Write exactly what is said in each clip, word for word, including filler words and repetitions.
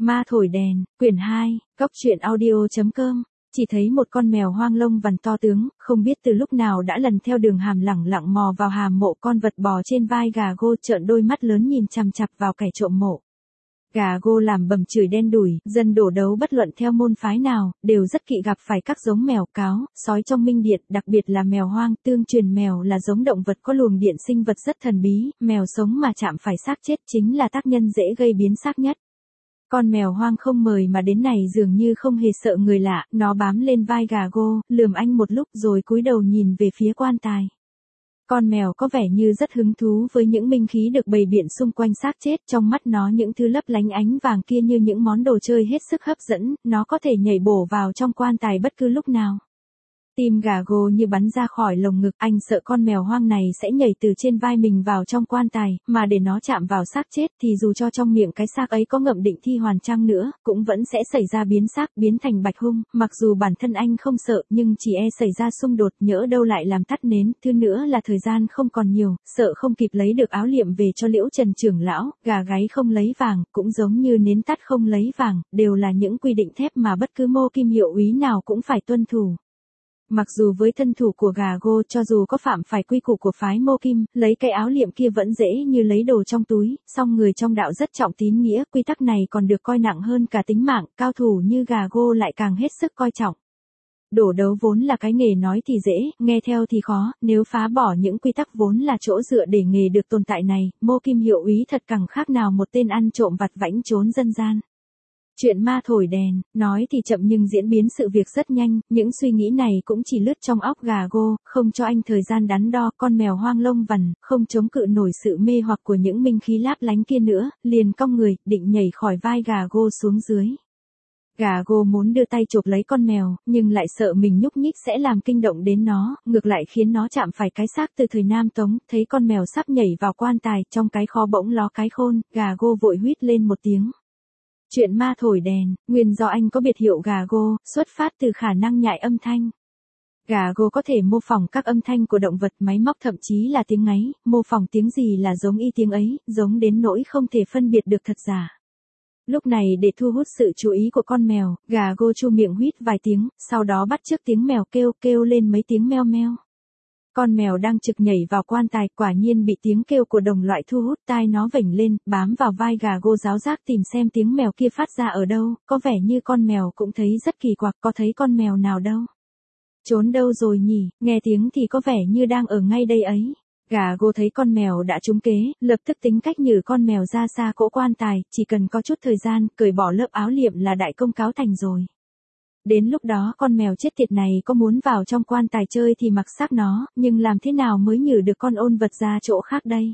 Ma thổi đèn, quyển hai, góc truyện audio.com. Chỉ thấy một con mèo hoang lông vằn to tướng, không biết từ lúc nào đã lần theo đường hàm lẳng lặng mò vào hàm mộ con vật bò trên vai gà gô, trợn đôi mắt lớn nhìn chằm chằm vào kẻ trộm mộ. Gà gô làm bầm chửi đen đủi, dân đổ đấu bất luận theo môn phái nào, đều rất kỵ gặp phải các giống mèo cáo, sói trong minh điện, đặc biệt là mèo hoang. Tương truyền mèo là giống động vật có luồng điện sinh vật rất thần bí, mèo sống mà chạm phải xác chết chính là tác nhân dễ gây biến xác nhất. Con mèo hoang không mời mà đến này dường như không hề sợ người lạ, nó bám lên vai gà gô, lườm anh một lúc rồi cúi đầu nhìn về phía quan tài. Con mèo có vẻ như rất hứng thú với những minh khí được bày biện xung quanh xác chết, trong mắt nó những thứ lấp lánh ánh vàng kia như những món đồ chơi hết sức hấp dẫn, nó có thể nhảy bổ vào trong quan tài bất cứ lúc nào. Tim gà gô như bắn ra khỏi lồng ngực, anh sợ con mèo hoang này sẽ nhảy từ trên vai mình vào trong quan tài, mà để nó chạm vào xác chết thì dù cho trong miệng cái xác ấy có ngậm định thi hoàn chăng nữa, cũng vẫn sẽ xảy ra biến xác, biến thành bạch hung. Mặc dù bản thân anh không sợ, nhưng chỉ e xảy ra xung đột, nhỡ đâu lại làm tắt nến. Thứ nữa là thời gian không còn nhiều, sợ không kịp lấy được áo liệm về cho Liễu Trần trưởng lão. Gà gáy không lấy vàng, cũng giống như nến tắt không lấy vàng, đều là những quy định thép mà bất cứ mô kim hiệu úy nào cũng phải tuân thủ. Mặc dù với thân thủ của gà gô, cho dù có phạm phải quy củ của phái mô kim, lấy cái áo liệm kia vẫn dễ như lấy đồ trong túi, song người trong đạo rất trọng tín nghĩa, quy tắc này còn được coi nặng hơn cả tính mạng, cao thủ như gà gô lại càng hết sức coi trọng. Đổ đấu vốn là cái nghề nói thì dễ, nghe theo thì khó, nếu phá bỏ những quy tắc vốn là chỗ dựa để nghề được tồn tại này, mô kim hiệu úy thật càng khác nào một tên ăn trộm vặt vãnh trốn dân gian. Chuyện ma thổi đèn, nói thì chậm nhưng diễn biến sự việc rất nhanh, những suy nghĩ này cũng chỉ lướt trong óc gà gô, không cho anh thời gian đắn đo. Con mèo hoang lông vằn, không chống cự nổi sự mê hoặc của những minh khí láp lánh kia nữa, liền cong người, định nhảy khỏi vai gà gô xuống dưới. Gà gô muốn đưa tay chộp lấy con mèo, nhưng lại sợ mình nhúc nhích sẽ làm kinh động đến nó, ngược lại khiến nó chạm phải cái xác từ thời Nam Tống. Thấy con mèo sắp nhảy vào quan tài, trong cái kho bỗng ló cái khôn, gà gô vội huýt lên một tiếng. Chuyện ma thổi đèn, nguyên do anh có biệt hiệu gà gô, xuất phát từ khả năng nhại âm thanh. Gà gô có thể mô phỏng các âm thanh của động vật, máy móc, thậm chí là tiếng ngáy, mô phỏng tiếng gì là giống y tiếng ấy, giống đến nỗi không thể phân biệt được thật giả. Lúc này để thu hút sự chú ý của con mèo, gà gô chu miệng huýt vài tiếng, sau đó bắt chước tiếng mèo kêu, kêu lên mấy tiếng meo meo. Con mèo đang trực nhảy vào quan tài, quả nhiên bị tiếng kêu của đồng loại thu hút, tai nó vểnh lên, bám vào vai gà gô giáo giác tìm xem tiếng mèo kia phát ra ở đâu, có vẻ như con mèo cũng thấy rất kỳ quặc, có thấy con mèo nào đâu. Trốn đâu rồi nhỉ, nghe tiếng thì có vẻ như đang ở ngay đây ấy. Gà gô thấy con mèo đã trúng kế, lập tức tính cách nhử con mèo ra xa cỗ quan tài, chỉ cần có chút thời gian, cởi bỏ lớp áo liệm là đại công cáo thành rồi. Đến lúc đó con mèo chết tiệt này có muốn vào trong quan tài chơi thì mặc xác nó, nhưng làm thế nào mới nhử được con ôn vật ra chỗ khác đây?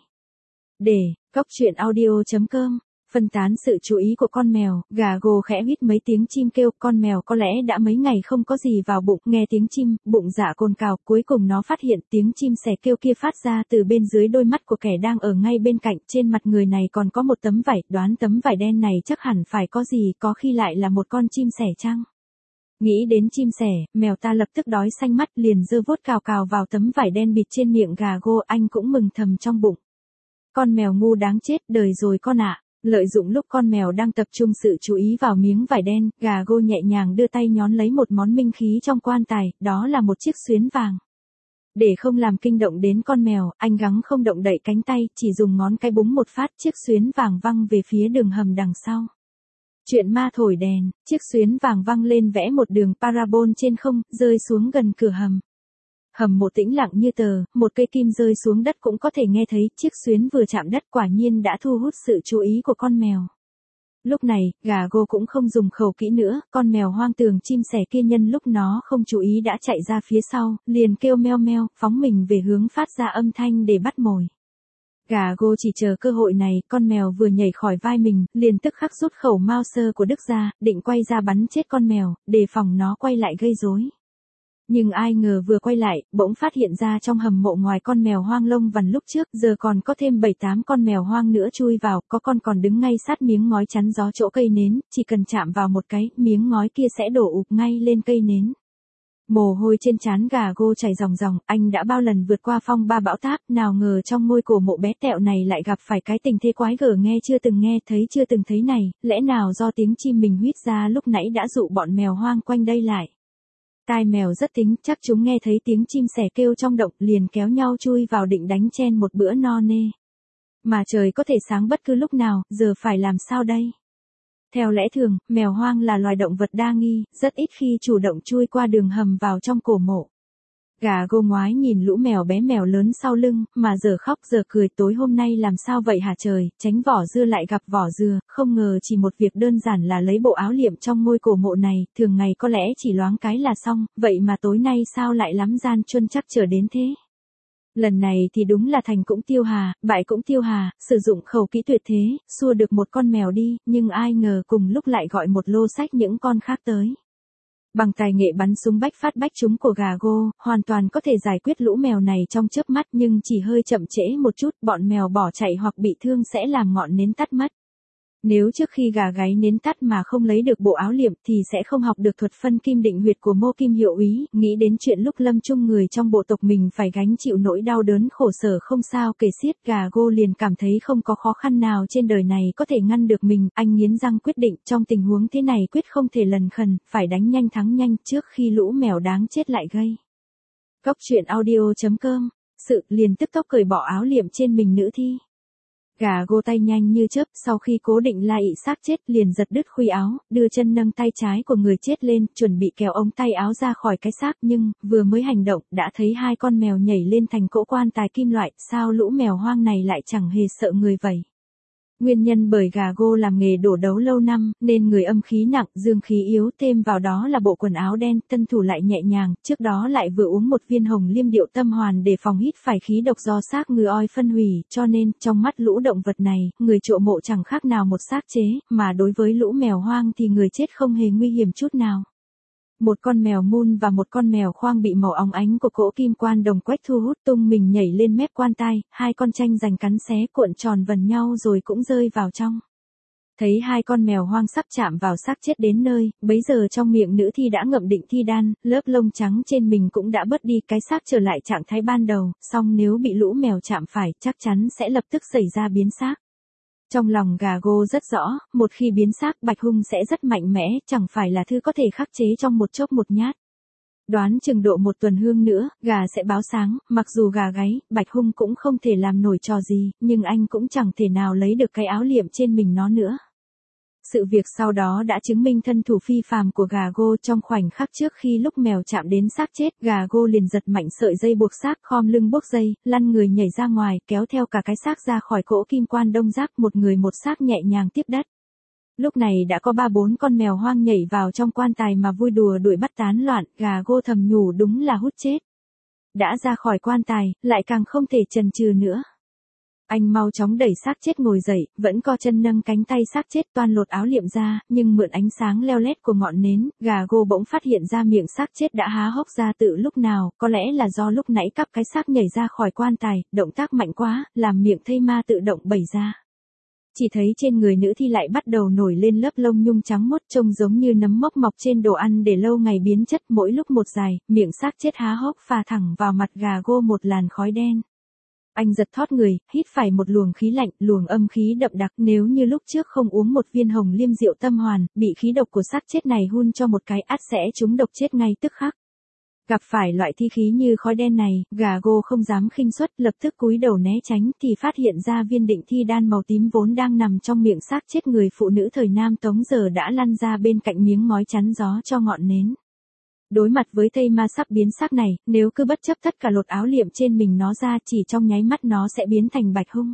Để, góc truyện audio.com, phân tán sự chú ý của con mèo, gà gô khẽ huýt mấy tiếng chim kêu, con mèo có lẽ đã mấy ngày không có gì vào bụng, nghe tiếng chim, bụng dạ cồn cào, cuối cùng nó phát hiện tiếng chim sẻ kêu kia phát ra từ bên dưới đôi mắt của kẻ đang ở ngay bên cạnh, trên mặt người này còn có một tấm vải, đoán tấm vải đen này chắc hẳn phải có gì, có khi lại là một con chim sẻ chăng? Nghĩ đến chim sẻ, mèo ta lập tức đói xanh mắt, liền giơ vuốt cào cào vào tấm vải đen bịt trên miệng gà gô, anh cũng mừng thầm trong bụng. Con mèo ngu đáng chết, đời rồi con ạ. Lợi dụng lúc con mèo đang tập trung sự chú ý vào miếng vải đen, gà gô nhẹ nhàng đưa tay nhón lấy một món minh khí trong quan tài, đó là một chiếc xuyến vàng. Để không làm kinh động đến con mèo, anh gắng không động đậy cánh tay, chỉ dùng ngón cái búng một phát, chiếc xuyến vàng văng về phía đường hầm đằng sau. Chuyện ma thổi đèn, chiếc xuyến vàng văng lên vẽ một đường parabol trên không, rơi xuống gần cửa hầm. Hầm mộ tĩnh lặng như tờ, một cây kim rơi xuống đất cũng có thể nghe thấy, chiếc xuyến vừa chạm đất quả nhiên đã thu hút sự chú ý của con mèo. Lúc này, gà gô cũng không dùng khẩu kỹ nữa, con mèo hoang tường chim sẻ kia nhân lúc nó không chú ý đã chạy ra phía sau, liền kêu meo meo, phóng mình về hướng phát ra âm thanh để bắt mồi. Gà gô chỉ chờ cơ hội này, con mèo vừa nhảy khỏi vai mình, liền tức khắc rút khẩu Mauser của Đức ra, định quay ra bắn chết con mèo, đề phòng nó quay lại gây rối. Nhưng ai ngờ vừa quay lại, bỗng phát hiện ra trong hầm mộ ngoài con mèo hoang lông vằn lúc trước, giờ còn có thêm bảy tám con mèo hoang nữa chui vào, có con còn đứng ngay sát miếng ngói chắn gió chỗ cây nến, chỉ cần chạm vào một cái, miếng ngói kia sẽ đổ ụp ngay lên cây nến. Mồ hôi trên trán gà gô chảy ròng ròng, anh đã bao lần vượt qua phong ba bão táp, nào ngờ trong ngôi cổ mộ bé tẹo này lại gặp phải cái tình thế quái gở nghe chưa từng nghe, thấy chưa từng thấy này, lẽ nào do tiếng chim mình huýt ra lúc nãy đã dụ bọn mèo hoang quanh đây lại. Tai mèo rất tính, chắc chúng nghe thấy tiếng chim sẻ kêu trong động, liền kéo nhau chui vào định đánh chen một bữa no nê. Mà trời có thể sáng bất cứ lúc nào, giờ phải làm sao đây? Theo lẽ thường, mèo hoang là loài động vật đa nghi, rất ít khi chủ động chui qua đường hầm vào trong cổ mộ. Gà gô ngoái nhìn lũ mèo bé mèo lớn sau lưng, mà giờ khóc giờ cười, tối hôm nay làm sao vậy hả trời, tránh vỏ dưa lại gặp vỏ dừa, không ngờ chỉ một việc đơn giản là lấy bộ áo liệm trong ngôi cổ mộ này, thường ngày có lẽ chỉ loáng cái là xong, vậy mà tối nay sao lại lắm gian truân chắc trở đến thế. Lần này thì đúng là thành cũng tiêu hà, bại cũng tiêu hà, sử dụng khẩu kỹ tuyệt thế, xua được một con mèo đi, nhưng ai ngờ cùng lúc lại gọi một lô sách những con khác tới. Bằng tài nghệ bắn súng bách phát bách trúng của gà gô, hoàn toàn có thể giải quyết lũ mèo này trong chớp mắt, nhưng chỉ hơi chậm trễ một chút, bọn mèo bỏ chạy hoặc bị thương sẽ làm ngọn nến tắt mất. Nếu trước khi gà gáy nến tắt mà không lấy được bộ áo liệm thì sẽ không học được thuật phân kim định huyệt của Mô Kim Hiệu Úy, nghĩ đến chuyện lúc lâm chung người trong bộ tộc mình phải gánh chịu nỗi đau đớn khổ sở không sao kể xiết, gà gô liền cảm thấy không có khó khăn nào trên đời này có thể ngăn được mình, anh nghiến răng quyết định trong tình huống thế này quyết không thể lần khần, phải đánh nhanh thắng nhanh trước khi lũ mèo đáng chết lại gây. Cốc truyện audio chấm com, sự liền tức tốc cởi bỏ áo liệm trên mình nữ thi. Gà gô tay nhanh như chớp, sau khi cố định la ị xác chết liền giật đứt khuy áo, đưa chân nâng tay trái của người chết lên, chuẩn bị kéo ống tay áo ra khỏi cái xác, nhưng vừa mới hành động đã thấy hai con mèo nhảy lên thành cỗ quan tài kim loại, sao lũ mèo hoang này lại chẳng hề sợ người vậy. Nguyên nhân bởi gà gô làm nghề đổ đấu lâu năm, nên người âm khí nặng, dương khí yếu, thêm vào đó là bộ quần áo đen, tân thủ lại nhẹ nhàng, trước đó lại vừa uống một viên hồng liêm điệu tâm hoàn để phòng hít phải khí độc do xác ngư oi phân hủy, cho nên, trong mắt lũ động vật này, người trộm mộ chẳng khác nào một xác chế, mà đối với lũ mèo hoang thì người chết không hề nguy hiểm chút nào. Một con mèo mun và một con mèo khoang bị màu óng ánh của cỗ kim quan đồng quách thu hút tung mình nhảy lên mép quan tài, hai con tranh giành cắn xé cuộn tròn vần nhau rồi cũng rơi vào trong. Thấy hai con mèo hoang sắp chạm vào xác chết đến nơi, bấy giờ trong miệng nữ thi đã ngậm định thi đan, lớp lông trắng trên mình cũng đã bớt đi, cái xác trở lại trạng thái ban đầu, song nếu bị lũ mèo chạm phải, chắc chắn sẽ lập tức xảy ra biến xác. Trong lòng gà gô rất rõ, một khi biến xác Bạch Hung sẽ rất mạnh mẽ, chẳng phải là thứ có thể khắc chế trong một chốc một nhát. Đoán chừng độ một tuần hương nữa, gà sẽ báo sáng, mặc dù gà gáy, Bạch Hung cũng không thể làm nổi trò gì, nhưng anh cũng chẳng thể nào lấy được cái áo liệm trên mình nó nữa. Sự việc sau đó đã chứng minh thân thủ phi phàm của gà gô. Trong khoảnh khắc trước khi lúc mèo chạm đến xác chết, gà gô liền giật mạnh sợi dây buộc xác, khom lưng buộc dây, lăn người nhảy ra ngoài, kéo theo cả cái xác ra khỏi cỗ kim quan đông giác, một người một xác nhẹ nhàng tiếp đất. Lúc này đã có ba bốn con mèo hoang nhảy vào trong quan tài mà vui đùa đuổi bắt tán loạn, gà gô thầm nhủ đúng là hút chết. Đã ra khỏi quan tài, lại càng không thể chần chừ nữa. Anh mau chóng đẩy xác chết ngồi dậy, vẫn co chân nâng cánh tay xác chết toan lột áo liệm ra, nhưng mượn ánh sáng leo lét của ngọn nến, gà gô bỗng phát hiện ra miệng xác chết đã há hốc ra tự lúc nào, có lẽ là do lúc nãy cắp cái xác nhảy ra khỏi quan tài, động tác mạnh quá, làm miệng thây ma tự động bẩy ra. Chỉ thấy trên người nữ thi lại bắt đầu nổi lên lớp lông nhung trắng muốt trông giống như nấm mốc mọc trên đồ ăn để lâu ngày biến chất, mỗi lúc một dài, miệng xác chết há hốc phà thẳng vào mặt gà gô một làn khói đen. Anh giật thót người, hít phải một luồng khí lạnh, luồng âm khí đậm đặc, nếu như lúc trước không uống một viên hồng liêm diệu tâm hoàn, bị khí độc của xác chết này hun cho một cái ắt sẽ trúng độc chết ngay tức khắc. Gặp phải loại thi khí như khói đen này, gà gô không dám khinh suất, lập tức cúi đầu né tránh thì phát hiện ra viên định thi đan màu tím vốn đang nằm trong miệng xác chết người phụ nữ thời Nam Tống giờ đã lăn ra bên cạnh miếng ngói chắn gió cho ngọn nến. Đối mặt với thây ma sắp biến xác này, nếu cứ bất chấp tất cả lột áo liệm trên mình nó ra chỉ trong nháy mắt nó sẽ biến thành Bạch Hung.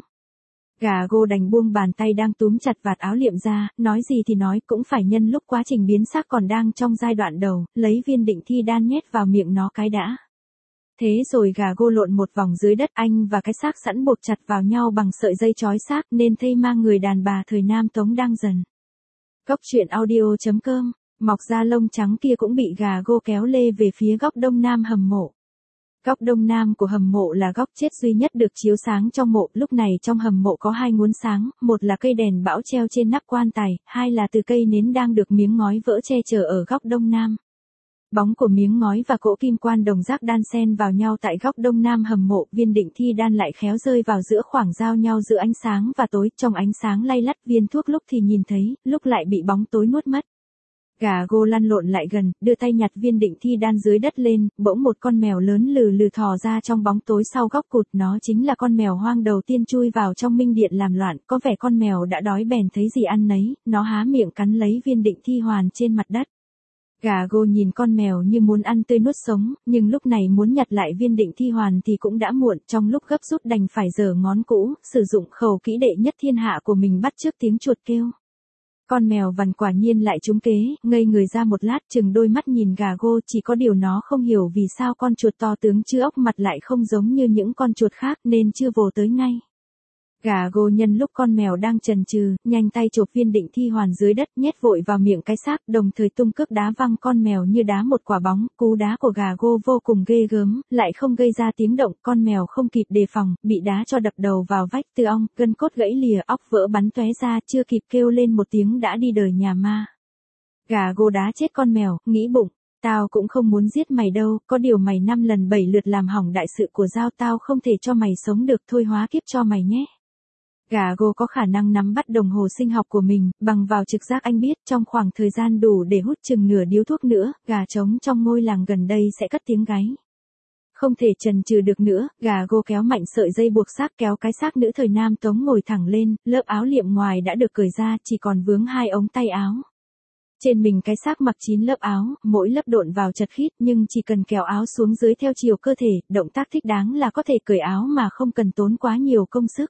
Gà gô đành buông bàn tay đang túm chặt vạt áo liệm ra, nói gì thì nói cũng phải nhân lúc quá trình biến xác còn đang trong giai đoạn đầu, lấy viên định thi đan nhét vào miệng nó cái đã. Thế rồi gà gô lộn một vòng dưới đất, anh và cái xác sẵn buộc chặt vào nhau bằng sợi dây trói xác nên thây ma người đàn bà thời Nam Tống đang dần. Cốc truyện audio chấm com, mọc ra lông trắng kia cũng bị gà gô kéo lê về phía góc đông nam hầm mộ. Góc đông nam của hầm mộ là góc chết duy nhất được chiếu sáng trong mộ, lúc này trong hầm mộ có hai nguồn sáng, một là cây đèn bão treo trên nắp quan tài, hai là từ cây nến đang được miếng ngói vỡ che chở ở góc đông nam. Bóng của miếng ngói và cỗ kim quan đồng giác đan xen vào nhau tại góc đông nam hầm mộ, viên định thi đan lại khéo rơi vào giữa khoảng giao nhau giữa ánh sáng và tối, trong ánh sáng lay lắt viên thuốc lúc thì nhìn thấy, lúc lại bị bóng tối nuốt mất. Gà gô lăn lộn lại gần, đưa tay nhặt viên định thi đan dưới đất lên, bỗng một con mèo lớn lừ lừ thò ra trong bóng tối sau góc cụt, nó chính là con mèo hoang đầu tiên chui vào trong minh điện làm loạn, có vẻ con mèo đã đói bèn thấy gì ăn nấy, nó há miệng cắn lấy viên định thi hoàn trên mặt đất. Gà gô nhìn con mèo như muốn ăn tươi nuốt sống, nhưng lúc này muốn nhặt lại viên định thi hoàn thì cũng đã muộn, trong lúc gấp rút đành phải giở ngón cũ, sử dụng khẩu kỹ đệ nhất thiên hạ của mình bắt chước tiếng chuột kêu. Con mèo vằn quả nhiên lại trúng kế, ngây người ra một lát chừng đôi mắt nhìn gà gô, chỉ có điều nó không hiểu vì sao con chuột to tướng chứ ốc mặt lại không giống như những con chuột khác nên chưa vồ tới ngay. Gà gô nhân lúc con mèo đang chần chừ, nhanh tay chộp viên định thi hoàn dưới đất nhét vội vào miệng cái xác, đồng thời tung cước đá văng con mèo như đá một quả bóng, cú đá của gà gô vô cùng ghê gớm, lại không gây ra tiếng động, con mèo không kịp đề phòng, bị đá cho đập đầu vào vách từ ong, gân cốt gãy lìa, óc vỡ bắn tóe ra, chưa kịp kêu lên một tiếng đã đi đời nhà ma. Gà gô đá chết con mèo, nghĩ bụng, tao cũng không muốn giết mày đâu, có điều mày năm lần bảy lượt làm hỏng đại sự của Giao, tao không thể cho mày sống được, thôi hóa kiếp cho mày nhé. Gà gô có khả năng nắm bắt đồng hồ sinh học của mình, bằng vào trực giác anh biết trong khoảng thời gian đủ để hút chừng nửa điếu thuốc nữa, gà trống trong ngôi làng gần đây sẽ cất tiếng gáy. Không thể chần chừ được nữa, gà gô kéo mạnh sợi dây buộc xác, kéo cái xác nữ thời Nam Tống ngồi thẳng lên, lớp áo liệm ngoài đã được cởi ra, chỉ còn vướng hai ống tay áo. Trên mình cái xác mặc chín lớp áo, mỗi lớp độn vào chật khít, nhưng chỉ cần kéo áo xuống dưới theo chiều cơ thể, động tác thích đáng là có thể cởi áo mà không cần tốn quá nhiều công sức.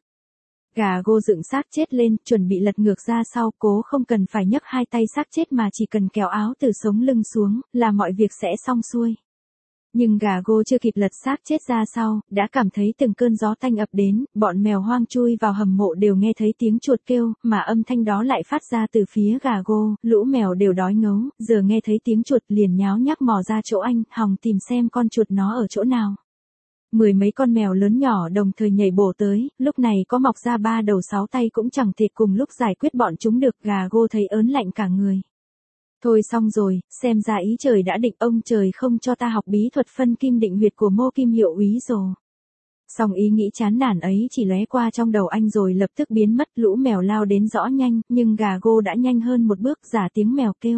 Gà gô dựng xác chết lên, chuẩn bị lật ngược ra sau, cố không cần phải nhấc hai tay xác chết mà chỉ cần kéo áo từ sống lưng xuống, là mọi việc sẽ xong xuôi. Nhưng gà gô chưa kịp lật xác chết ra sau, đã cảm thấy từng cơn gió tanh ập đến, bọn mèo hoang chui vào hầm mộ đều nghe thấy tiếng chuột kêu, mà âm thanh đó lại phát ra từ phía gà gô, lũ mèo đều đói ngấu, giờ nghe thấy tiếng chuột liền nháo nhác mò ra chỗ anh, hòng tìm xem con chuột nó ở chỗ nào. Mười mấy con mèo lớn nhỏ đồng thời nhảy bổ tới, lúc này có mọc ra ba đầu sáu tay cũng chẳng thể cùng lúc giải quyết bọn chúng được, gà gô thấy ớn lạnh cả người. Thôi xong rồi, xem ra ý trời đã định, ông trời không cho ta học bí thuật phân kim định huyệt của Mô Kim Hiệu úy rồi. Xong ý nghĩ chán nản ấy chỉ lóe qua trong đầu anh rồi lập tức biến mất, lũ mèo lao đến rõ nhanh, nhưng gà gô đã nhanh hơn một bước, giả tiếng mèo kêu.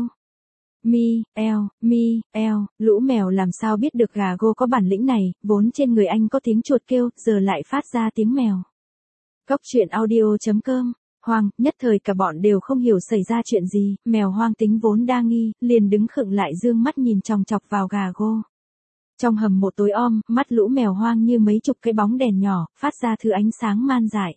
Mi, eo, mi, eo, lũ mèo làm sao biết được gà gô có bản lĩnh này, vốn trên người anh có tiếng chuột kêu, giờ lại phát ra tiếng mèo. Cốc truyện audio chấm com. Hoang, nhất thời cả bọn đều không hiểu xảy ra chuyện gì, mèo hoang tính vốn đa nghi, liền đứng khựng lại dương mắt nhìn chòng chọc vào gà gô. Trong hầm mộ tối om, mắt lũ mèo hoang như mấy chục cái bóng đèn nhỏ, phát ra thứ ánh sáng man dại.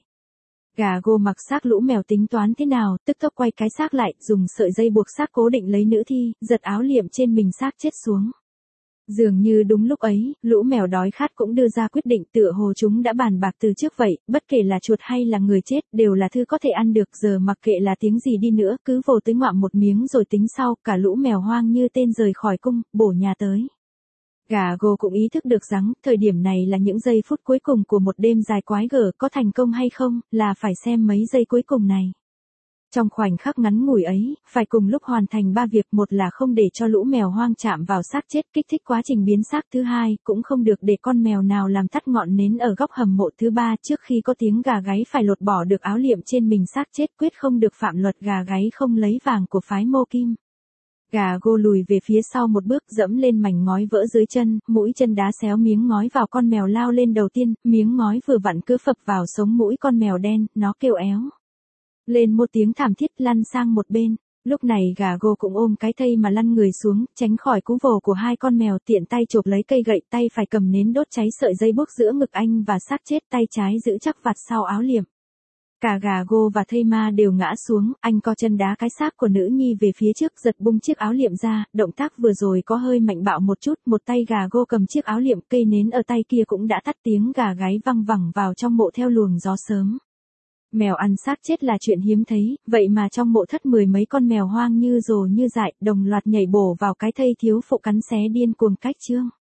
Gà gô mặc xác lũ mèo tính toán thế nào, tức tốc quay cái xác lại, dùng sợi dây buộc xác cố định lấy nữ thi, giật áo liệm trên mình xác chết xuống. Dường như đúng lúc ấy, lũ mèo đói khát cũng đưa ra quyết định, tựa hồ chúng đã bàn bạc từ trước vậy, bất kể là chuột hay là người chết, đều là thứ có thể ăn được, giờ mặc kệ là tiếng gì đi nữa, cứ vồ tới ngoạm một miếng rồi tính sau, cả lũ mèo hoang như tên rời khỏi cung, bổ nhà tới. Gà gô cũng ý thức được rằng, thời điểm này là những giây phút cuối cùng của một đêm dài quái gở, có thành công hay không, là phải xem mấy giây cuối cùng này. Trong khoảnh khắc ngắn ngủi ấy, phải cùng lúc hoàn thành ba việc, một là không để cho lũ mèo hoang chạm vào xác chết, kích thích quá trình biến xác, thứ hai, cũng không được để con mèo nào làm tắt ngọn nến ở góc hầm mộ, thứ ba, trước khi có tiếng gà gáy phải lột bỏ được áo liệm trên mình xác chết, quyết không được phạm luật gà gáy không lấy vàng của phái Mô Kim. Gà gô lùi về phía sau một bước, dẫm lên mảnh ngói vỡ dưới chân, mũi chân đá xéo miếng ngói vào con mèo lao lên đầu tiên, miếng ngói vừa vặn cứ phập vào sống mũi con mèo đen, nó kêu éo lên một tiếng thảm thiết, lăn sang một bên. Lúc này gà gô cũng ôm cái thây mà lăn người xuống, tránh khỏi cú vồ của hai con mèo, tiện tay chộp lấy cây gậy, tay phải cầm nến đốt cháy sợi dây buộc giữa ngực anh và xác chết, tay trái giữ chắc vạt sau áo liệm. Cả gà gô và thây ma đều ngã xuống, anh co chân đá cái xác của nữ nhi về phía trước, giật bung chiếc áo liệm ra, động tác vừa rồi có hơi mạnh bạo một chút, một tay gà gô cầm chiếc áo liệm, cây nến ở tay kia cũng đã tắt, tiếng gà gáy văng vẳng vào trong mộ theo luồng gió sớm. Mèo ăn xác chết là chuyện hiếm thấy, vậy mà trong mộ thất mười mấy con mèo hoang như rồ như dại, đồng loạt nhảy bổ vào cái thây thiếu phụ cắn xé điên cuồng cách chương.